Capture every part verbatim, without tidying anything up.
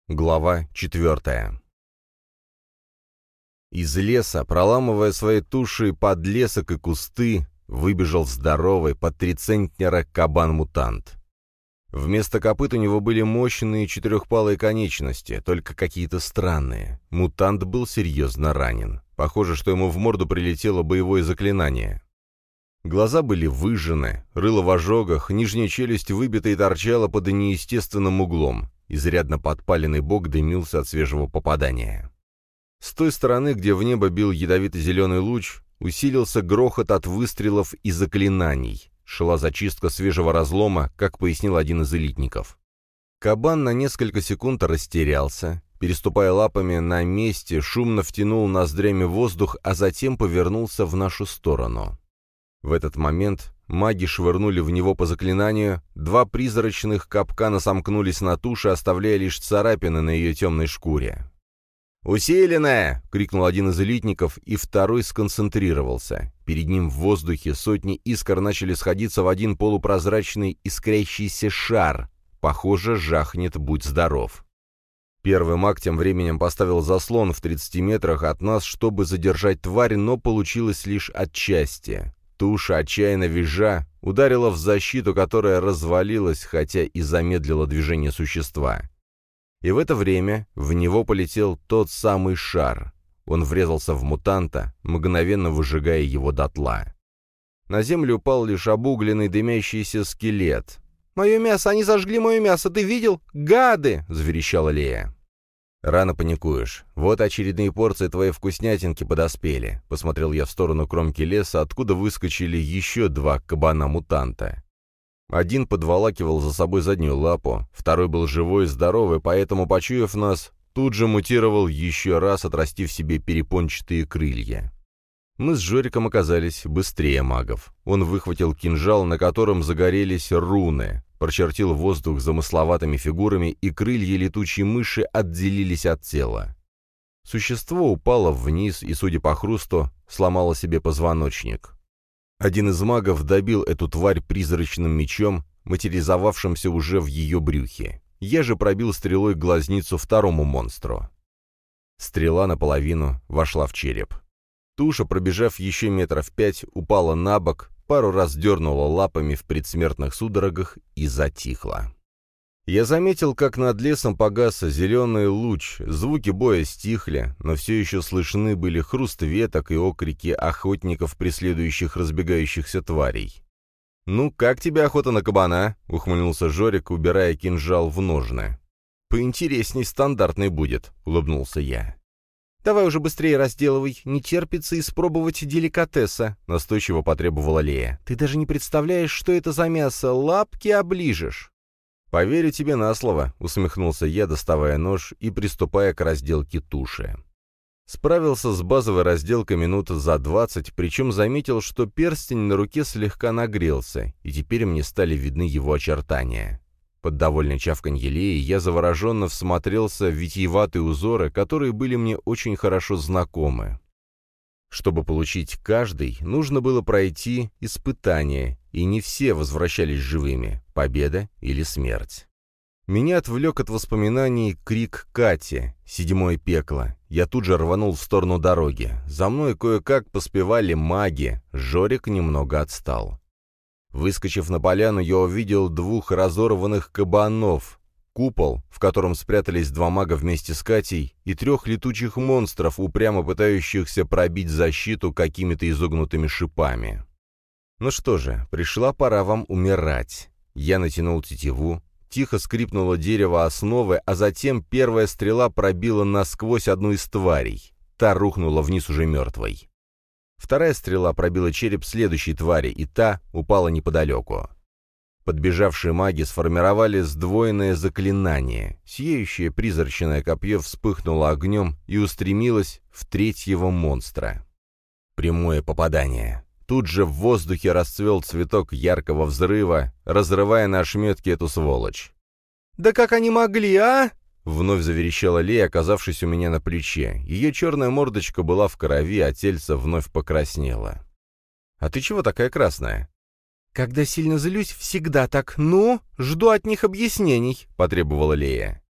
Глава четвертая. Из леса, проламывая своей тушей подлесок и кусты, выбежал здоровый, под три центнера кабан-мутант. Вместо копыт у него были мощные четырехпалые конечности, только какие-то странные. Мутант был серьезно ранен. Похоже, что ему в морду прилетело боевое заклинание. Глаза были выжжены, рыло в ожогах, нижняя челюсть выбита и торчала под неестественным углом. Изрядно подпаленный бок дымился от свежего попадания. С той стороны, где в небо бил ядовито-зеленый луч, усилился грохот от выстрелов и заклинаний. Шла зачистка свежего разлома, как пояснил один из элитников. Кабан на несколько секунд растерялся, переступая лапами на месте, шумно втянул ноздрями воздух, а затем повернулся в нашу сторону. В этот момент маги швырнули в него по заклинанию, два призрачных капкана сомкнулись на туше, оставляя лишь царапины на ее темной шкуре. «Усиленная!» — крикнул один из элитников, и второй сконцентрировался. Перед ним в воздухе сотни искр начали сходиться в один полупрозрачный искрящийся шар. Похоже, жахнет, будь здоров. Первый маг тем временем поставил заслон в тридцати метрах от нас, чтобы задержать тварь, но получилось лишь отчасти. Туша, отчаянно визжа, ударила в защиту, которая развалилась, хотя и замедлила движение существа. И в это время в него полетел тот самый шар. Он врезался в мутанта, мгновенно выжигая его дотла. На землю упал лишь обугленный дымящийся скелет. «Мое мясо! Они зажгли мое мясо! Ты видел? Гады!» — заверещала Лея. «Рано паникуешь. Вот очередные порции твоей вкуснятинки подоспели», — посмотрел я в сторону кромки леса, откуда выскочили еще два кабана-мутанта. Один подволакивал за собой заднюю лапу, второй был живой и здоровый, поэтому, почуяв нас, тут же мутировал еще раз, отрастив себе перепончатые крылья. Мы с Жориком оказались быстрее магов. Он выхватил кинжал, на котором загорелись руны, прочертил воздух замысловатыми фигурами, и крылья летучей мыши отделились от тела. Существо упало вниз и, судя по хрусту, сломало себе позвоночник. Один из магов добил эту тварь призрачным мечом, материализовавшимся уже в ее брюхе. Я же пробил стрелой глазницу второму монстру. Стрела наполовину вошла в череп. Туша, пробежав еще метров пять, упала на бок, пару раз дернула лапами в предсмертных судорогах и затихла. Я заметил, как над лесом погас зеленый луч, звуки боя стихли, но все еще слышны были хруст веток и окрики охотников, преследующих разбегающихся тварей. «Ну, как тебе охота на кабана?» — ухмыльнулся Жорик, убирая кинжал в ножны. «Поинтересней стандартный будет», — улыбнулся я. «Давай уже быстрее разделывай, не терпится испробовать деликатеса», — настойчиво потребовала Лея. «Ты даже не представляешь, что это за мясо, лапки оближешь». «Поверю тебе на слово», — усмехнулся я, доставая нож и приступая к разделке туши. Справился с базовой разделкой минут за двадцать, причем заметил, что перстень на руке слегка нагрелся, и теперь мне стали видны его очертания. Под довольное чавканье Леи я завороженно всмотрелся в витиеватые узоры, которые были мне очень хорошо знакомы. Чтобы получить каждый, нужно было пройти испытание, и не все возвращались живыми, победа или смерть. Меня отвлек от воспоминаний крик Кати, седьмое пекло. Я тут же рванул в сторону дороги. За мной кое-как поспевали маги, Жорик немного отстал. Выскочив на поляну, я увидел двух разорванных кабанов, купол, в котором спрятались два мага вместе с Катей, и трех летучих монстров, упрямо пытающихся пробить защиту какими-то изогнутыми шипами. Ну что же, пришла пора вам умирать. Я натянул тетиву, тихо скрипнуло дерево основы, а затем первая стрела пробила насквозь одну из тварей. Та рухнула вниз уже мертвой. Вторая стрела пробила череп следующей твари, и та упала неподалеку. Подбежавшие маги сформировали сдвоенное заклинание. Сияющее призрачное копье вспыхнуло огнем и устремилось в третьего монстра. Прямое попадание. Тут же в воздухе расцвел цветок яркого взрыва, разрывая на ошметки эту сволочь. «Да как они могли, а?» — вновь заверещала Лея, оказавшись у меня на плече. Ее черная мордочка была в крови, а тельце вновь покраснело. «А ты чего такая красная?» «Когда сильно злюсь, всегда так. Ну, жду от них объяснений», — потребовала Лея.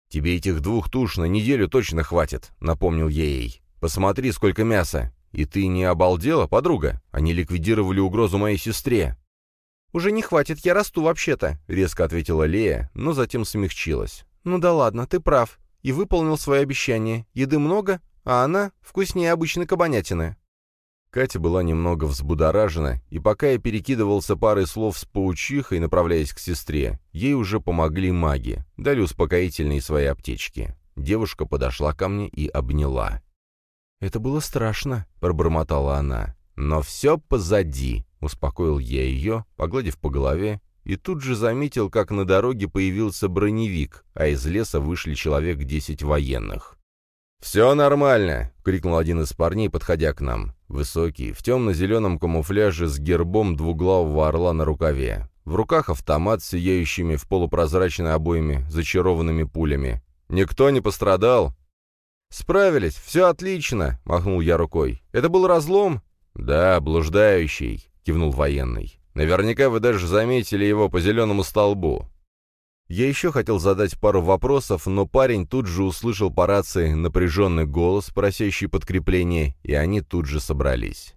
«Тебе этих двух туш на неделю точно хватит», — напомнил я ей. «Посмотри, сколько мяса. И ты не обалдела, подруга? Они ликвидировали угрозу моей сестре». «Уже не хватит, я расту вообще-то», — резко ответила Лея, но затем смягчилась. «Ну да ладно, ты прав. И выполнил свое обещание. Еды много, а она вкуснее обычной кабанятины». Катя была немного взбудоражена, и пока я перекидывался парой слов с паучихой, направляясь к сестре, ей уже помогли маги, дали успокоительные свои аптечки. Девушка подошла ко мне и обняла. «Это было страшно», — пробормотала она. «Но все позади», — успокоил я ее, погладив по голове, и тут же заметил, как на дороге появился броневик, а из леса вышли человек десять военных. «Все нормально!» — крикнул один из парней, подходя к нам. Высокий, в темно-зеленом камуфляже с гербом двуглавого орла на рукаве. В руках автомат с сияющими в полупрозрачной обойме зачарованными пулями. «Никто не пострадал?» «Справились, все отлично!» — махнул я рукой. «Это был разлом?» «Да, блуждающий», — кивнул военный. «Наверняка вы даже заметили его по зеленому столбу». Я еще хотел задать пару вопросов, но парень тут же услышал по рации напряженный голос, просящий подкрепление, и они тут же собрались.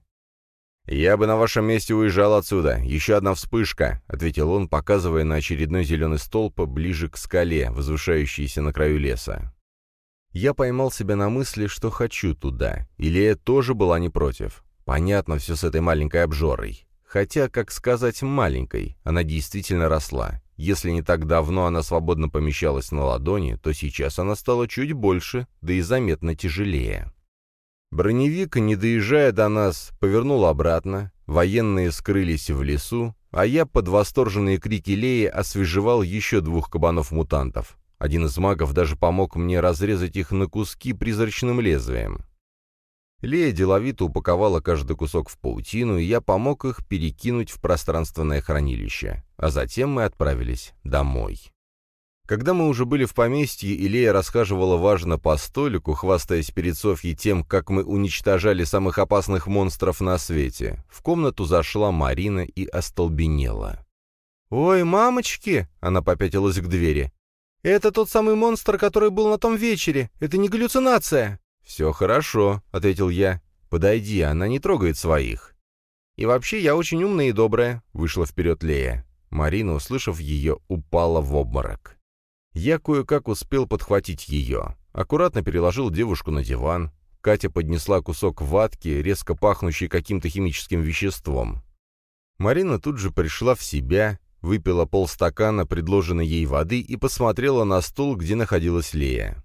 «Я бы на вашем месте уезжал отсюда. Еще одна вспышка», — ответил он, показывая на очередной зеленый столб ближе к скале, возвышающейся на краю леса. Я поймал себя на мысли, что хочу туда, и Лея тоже была не против. Понятно все с этой маленькой обжорой. Хотя, как сказать, маленькой, она действительно росла. Если не так давно она свободно помещалась на ладони, то сейчас она стала чуть больше, да и заметно тяжелее. Броневик, не доезжая до нас, повернул обратно, военные скрылись в лесу, а я под восторженные крики Леи освежевал еще двух кабанов-мутантов. Один из магов даже помог мне разрезать их на куски призрачным лезвием. Лея деловито упаковала каждый кусок в паутину, и я помог их перекинуть в пространственное хранилище. А затем мы отправились домой. Когда мы уже были в поместье, и Лея расхаживала важно по столику, хвастаясь перед Софьей тем, как мы уничтожали самых опасных монстров на свете, в комнату зашла Марина и остолбенела. «Ой, мамочки!» — она попятилась к двери. «Это тот самый монстр, который был на том вечере. Это не галлюцинация!» «Все хорошо», — ответил я. «Подойди, она не трогает своих». «И вообще я очень умная и добрая», — вышла вперед Лея. Марина, услышав ее, упала в обморок. Я кое-как успел подхватить ее. Аккуратно переложил девушку на диван. Катя поднесла кусок ватки, резко пахнущий каким-то химическим веществом. Марина тут же пришла в себя, выпила полстакана предложенной ей воды и посмотрела на стул, где находилась Лея.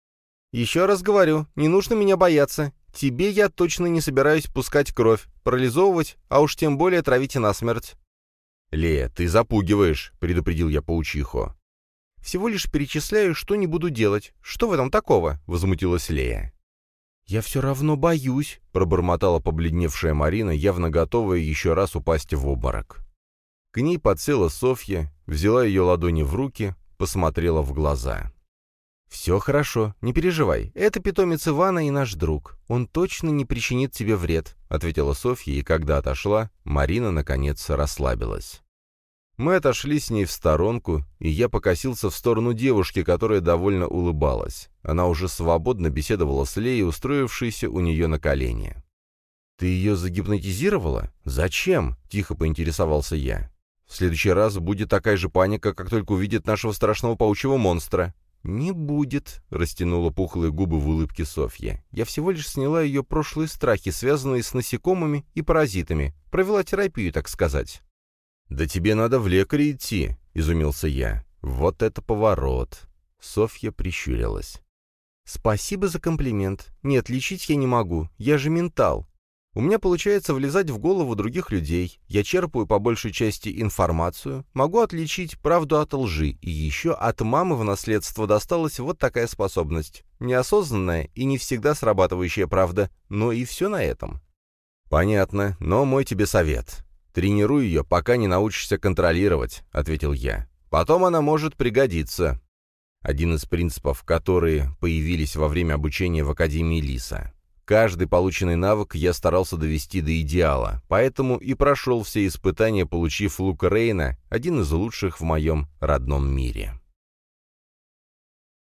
«Еще раз говорю, не нужно меня бояться. Тебе я точно не собираюсь пускать кровь, парализовывать, а уж тем более травить и насмерть». «Лея, ты запугиваешь», — предупредил я паучиху. «Всего лишь перечисляю, что не буду делать. Что в этом такого?» — возмутилась Лея. «Я все равно боюсь», — пробормотала побледневшая Марина, явно готовая еще раз упасть в обморок. К ней подсела Софья, взяла ее ладони в руки, посмотрела в глаза. «Все хорошо, не переживай. Это питомец Ивана и наш друг. Он точно не причинит тебе вред», — ответила Софья, и когда отошла, Марина, наконец, расслабилась. Мы отошли с ней в сторонку, и я покосился в сторону девушки, которая довольно улыбалась. Она уже свободно беседовала с Леей, устроившейся у нее на колени. «Ты ее загипнотизировала? Зачем?» — тихо поинтересовался я. «В следующий раз будет такая же паника, как только увидит нашего страшного паучьего монстра». «Не будет», — растянула пухлые губы в улыбке Софья. «Я всего лишь сняла ее прошлые страхи, связанные с насекомыми и паразитами. Провела терапию, так сказать». «Да тебе надо в лекаря идти», — изумился я. «Вот это поворот!» Софья прищурилась. «Спасибо за комплимент. Нет, лечить я не могу. Я же ментал. У меня получается влезать в голову других людей. Я черпаю по большей части информацию, могу отличить правду от лжи, и еще от мамы в наследство досталась вот такая способность. Неосознанная и не всегда срабатывающая правда, но и все на этом». «Понятно, но мой тебе совет. Тренируй ее, пока не научишься контролировать», — ответил я. «Потом она может пригодиться». Один из принципов, которые появились во время обучения в Академии Лиса. Каждый полученный навык я старался довести до идеала, поэтому и прошел все испытания, получив лук Рейна, один из лучших в моем родном мире.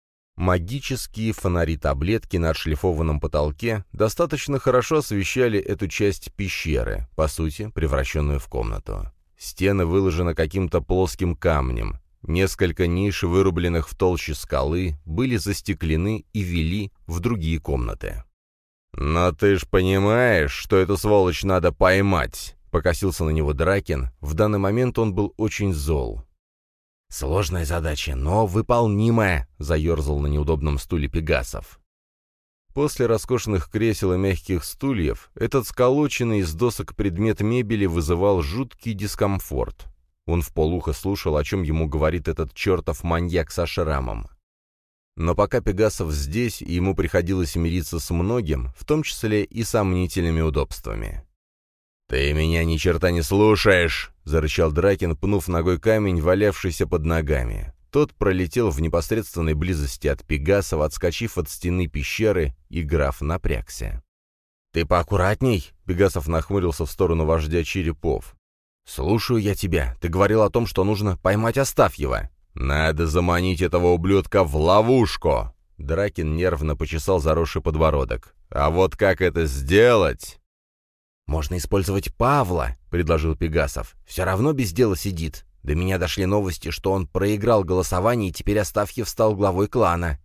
Магические фонари-таблетки на отшлифованном потолке достаточно хорошо освещали эту часть пещеры, по сути, превращенную в комнату. Стены выложены каким-то плоским камнем. Несколько ниш, вырубленных в толще скалы, были застеклены и вели в другие комнаты. «Но ты ж понимаешь, что эту сволочь надо поймать!» — покосился на него Дракин. В данный момент он был очень зол. «Сложная задача, но выполнимая», — заерзал на неудобном стуле Пегасов. После роскошных кресел и мягких стульев этот сколоченный из досок предмет мебели вызывал жуткий дискомфорт. Он вполухо слушал, о чем ему говорит этот чертов маньяк со шрамом. Но пока Пегасов здесь, ему приходилось мириться с многим, в том числе и сомнительными удобствами. «Ты меня ни черта не слушаешь!» — зарычал Дракин, пнув ногой камень, валявшийся под ногами. Тот пролетел в непосредственной близости от Пегасова, отскочив от стены пещеры, и граф напрягся. «Ты поаккуратней!» — Пегасов нахмурился в сторону вождя черепов. «Слушаю я тебя. Ты говорил о том, что нужно поймать Астафьева». «Надо заманить этого ублюдка в ловушку!» Дракин нервно почесал заросший подбородок. «А вот как это сделать?» «Можно использовать Павла», — предложил Пегасов. «Все равно без дела сидит. До меня дошли новости, что он проиграл голосование, и теперь Астафьев стал главой клана».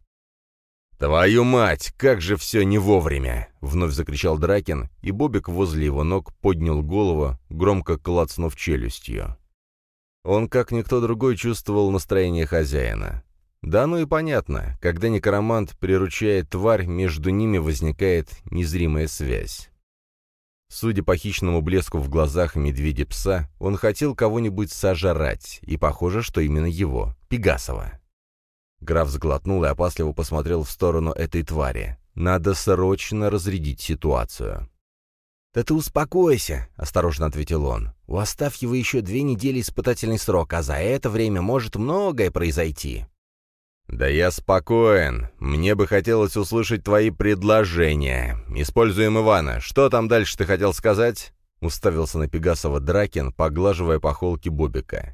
«Твою мать, как же все не вовремя!» — вновь закричал Дракин, и Бобик возле его ног поднял голову, громко клацнув челюстью. Он, как никто другой, чувствовал настроение хозяина. Да, ну и понятно, когда некромант приручает тварь, между ними возникает незримая связь. Судя по хищному блеску в глазах медведя-пса, он хотел кого-нибудь сожрать, и похоже, что именно его, Пегасова. Граф сглотнул и опасливо посмотрел в сторону этой твари. Надо срочно разрядить ситуацию. «Да ты успокойся», — осторожно ответил он. «У Астафьева еще две недели испытательный срок, а за это время может многое произойти». «Да я спокоен. Мне бы хотелось услышать твои предложения. Используем Ивана. Что там дальше ты хотел сказать?» — уставился на Пегасова Дракин, поглаживая по холке Бобика.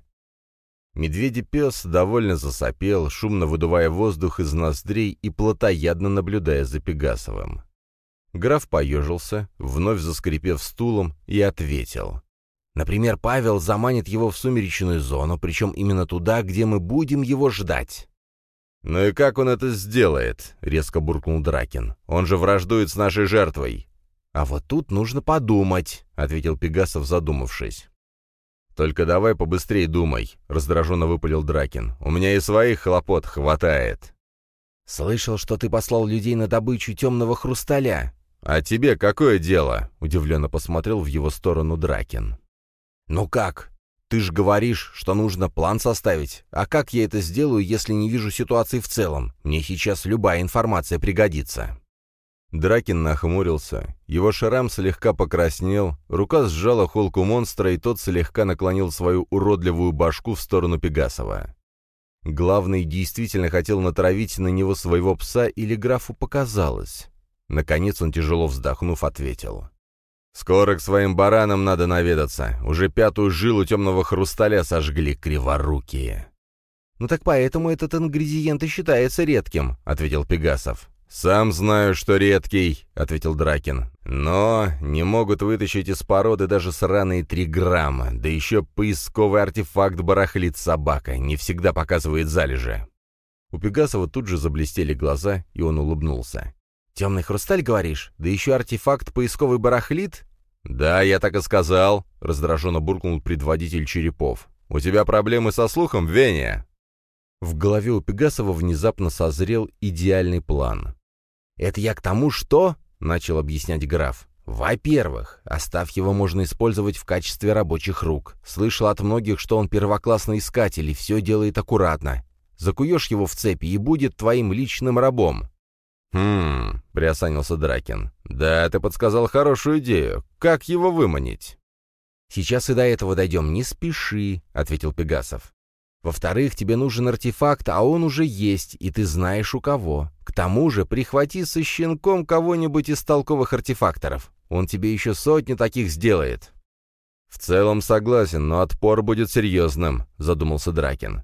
Медведь-пес довольно засопел, шумно выдувая воздух из ноздрей и плотоядно наблюдая за Пегасовым. Граф поежился, вновь заскрипев стулом, и ответил. «Например, Павел заманит его в сумеречную зону, причем именно туда, где мы будем его ждать». «Ну и как он это сделает?» — резко буркнул Дракин. «Он же враждует с нашей жертвой». «А вот тут нужно подумать», — ответил Пегасов, задумавшись. «Только давай побыстрее думай», — раздраженно выпалил Дракин. «У меня и своих хлопот хватает». «Слышал, что ты послал людей на добычу темного хрусталя». «А тебе какое дело?» — удивленно посмотрел в его сторону Дракин. «Ну как? Ты ж говоришь, что нужно план составить. А как я это сделаю, если не вижу ситуации в целом? Мне сейчас любая информация пригодится». Дракин нахмурился. Его шрам слегка покраснел, рука сжала холку монстра, и тот слегка наклонил свою уродливую башку в сторону Пегасова. Главный действительно хотел натравить на него своего пса, или графу показалось. Наконец он, тяжело вздохнув, ответил. «Скоро к своим баранам надо наведаться. Уже пятую жилу темного хрусталя сожгли криворукие». «Ну так поэтому этот ингредиент и считается редким», — ответил Пегасов. «Сам знаю, что редкий», — ответил Дракин. «Но не могут вытащить из породы даже сраные три грамма, да еще поисковый артефакт барахлит собака, не всегда показывает залежи». У Пегасова тут же заблестели глаза, и он улыбнулся. «Темный хрусталь, говоришь? Да еще артефакт поисковый барахлит?» «Да, я так и сказал», — раздраженно буркнул предводитель черепов. «У тебя проблемы со слухом, Веня?» В голове у Пегасова внезапно созрел идеальный план. «Это я к тому, что...» — начал объяснять граф. «Во-первых, Астафьева можно использовать в качестве рабочих рук. Слышал от многих, что он первоклассный искатель и все делает аккуратно. Закуешь его в цепи и будет твоим личным рабом». «Хм...» — приосанился Дракин. «Да, ты подсказал хорошую идею. Как его выманить?» «Сейчас и до этого дойдем. Не спеши», — ответил Пегасов. «Во-вторых, тебе нужен артефакт, а он уже есть, и ты знаешь у кого. К тому же прихвати со щенком кого-нибудь из толковых артефакторов. Он тебе еще сотни таких сделает». «В целом согласен, но отпор будет серьезным», — задумался Дракин.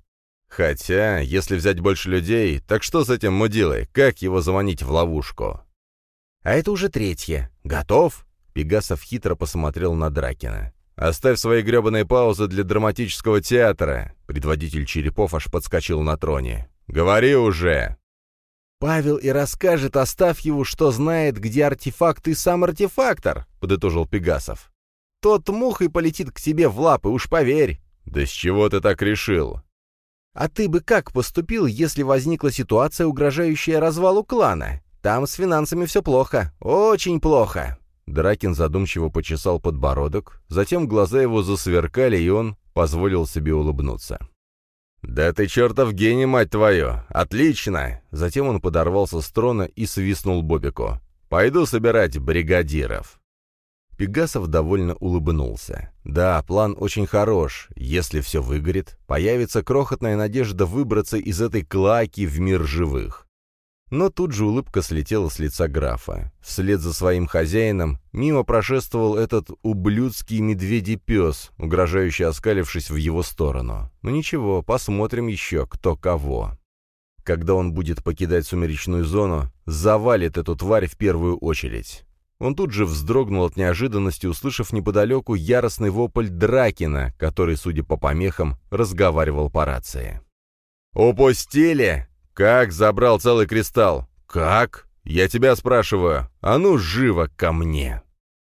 Хотя, если взять больше людей, так что с этим мудилой? Как его заманить в ловушку? А это уже третье. Готов? Пегасов хитро посмотрел на Дракина. «Оставь свои гребаные паузы для драматического театра!» Предводитель черепов аж подскочил на троне. «Говори уже!» «Павел и расскажет Астафьеву, что знает, где артефакт и сам артефактор», — подытожил Пегасов. «Тот мухой полетит к тебе в лапы, уж поверь». «Да с чего ты так решил?» «А ты бы как поступил, если возникла ситуация, угрожающая развалу клана? Там с финансами все плохо, очень плохо». Дракин задумчиво почесал подбородок, затем глаза его засверкали, и он позволил себе улыбнуться. «Да ты чертов гений, мать твою! Отлично!» Затем он подорвался с трона и свистнул Бобику. «Пойду собирать бригадиров». Пегасов довольно улыбнулся. «Да, план очень хорош. Если все выгорит, появится крохотная надежда выбраться из этой клоаки в мир живых». Но тут же улыбка слетела с лица графа. Вслед за своим хозяином мимо прошествовал этот ублюдский медведий-пес, угрожающе оскалившись в его сторону. Ну ничего, посмотрим еще, кто кого. Когда он будет покидать сумеречную зону, завалит эту тварь в первую очередь. Он тут же вздрогнул от неожиданности, услышав неподалеку яростный вопль Дракина, который, судя по помехам, разговаривал по рации. «Упустили! Как забрал целый кристалл? Как? Я тебя спрашиваю. А ну, живо ко мне!»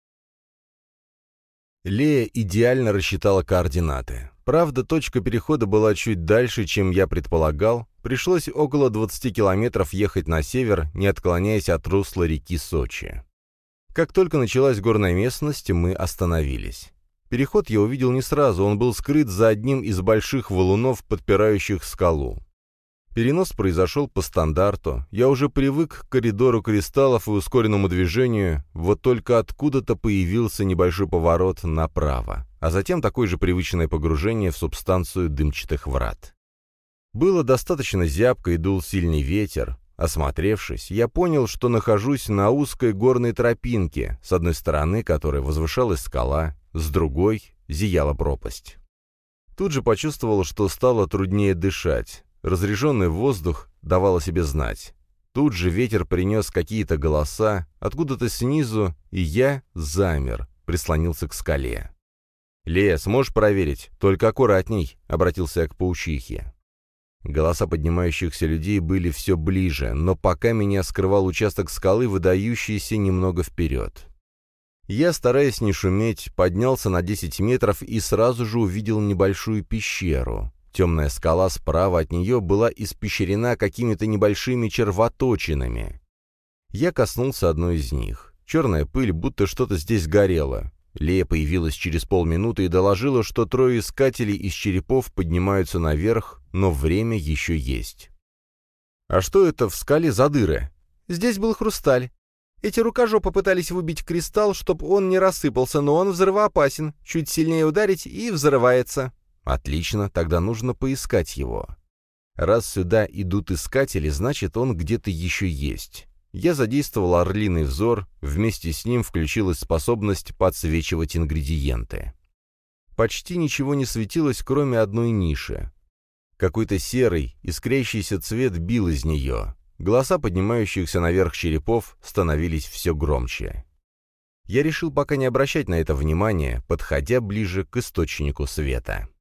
Лея идеально рассчитала координаты. Правда, точка перехода была чуть дальше, чем я предполагал. Пришлось около двадцати километров ехать на север, не отклоняясь от русла реки Сочи. Как только началась горная местность, мы остановились. Переход я увидел не сразу, он был скрыт за одним из больших валунов, подпирающих скалу. Перенос произошел по стандарту. Я уже привык к коридору кристаллов и ускоренному движению, вот только откуда-то появился небольшой поворот направо, а затем такое же привычное погружение в субстанцию дымчатых врат. Было достаточно зябко и дул сильный ветер. Осмотревшись, я понял, что нахожусь на узкой горной тропинке, с одной стороны которой возвышалась скала, с другой зияла пропасть. Тут же почувствовал, что стало труднее дышать. Разреженный воздух давал о себе знать. Тут же ветер принес какие-то голоса, откуда-то снизу, и я замер, прислонился к скале. «Лея, сможешь проверить? Только аккуратней», — обратился я к паучихе. Голоса поднимающихся людей были все ближе, но пока меня скрывал участок скалы, выдающийся немного вперед. Я, стараясь не шуметь, поднялся на десять метров и сразу же увидел небольшую пещеру. Темная скала справа от нее была испещрена какими-то небольшими червоточинами. Я коснулся одной из них. Черная пыль, будто что-то здесь горело. Лея появилась через полминуты и доложила, что трое искателей из черепов поднимаются наверх, но время еще есть. «А что это в скале за дыры?» «Здесь был хрусталь. Эти рукожопы пытались выбить кристалл, чтобы он не рассыпался, но он взрывоопасен. Чуть сильнее ударить и взрывается». «Отлично, тогда нужно поискать его. Раз сюда идут искатели, значит, он где-то еще есть». Я задействовал орлиный взор, вместе с ним включилась способность подсвечивать ингредиенты. Почти ничего не светилось, кроме одной ниши. Какой-то серый, искрящийся цвет бил из нее. Голоса поднимающихся наверх черепов становились все громче. Я решил пока не обращать на это внимания, подходя ближе к источнику света.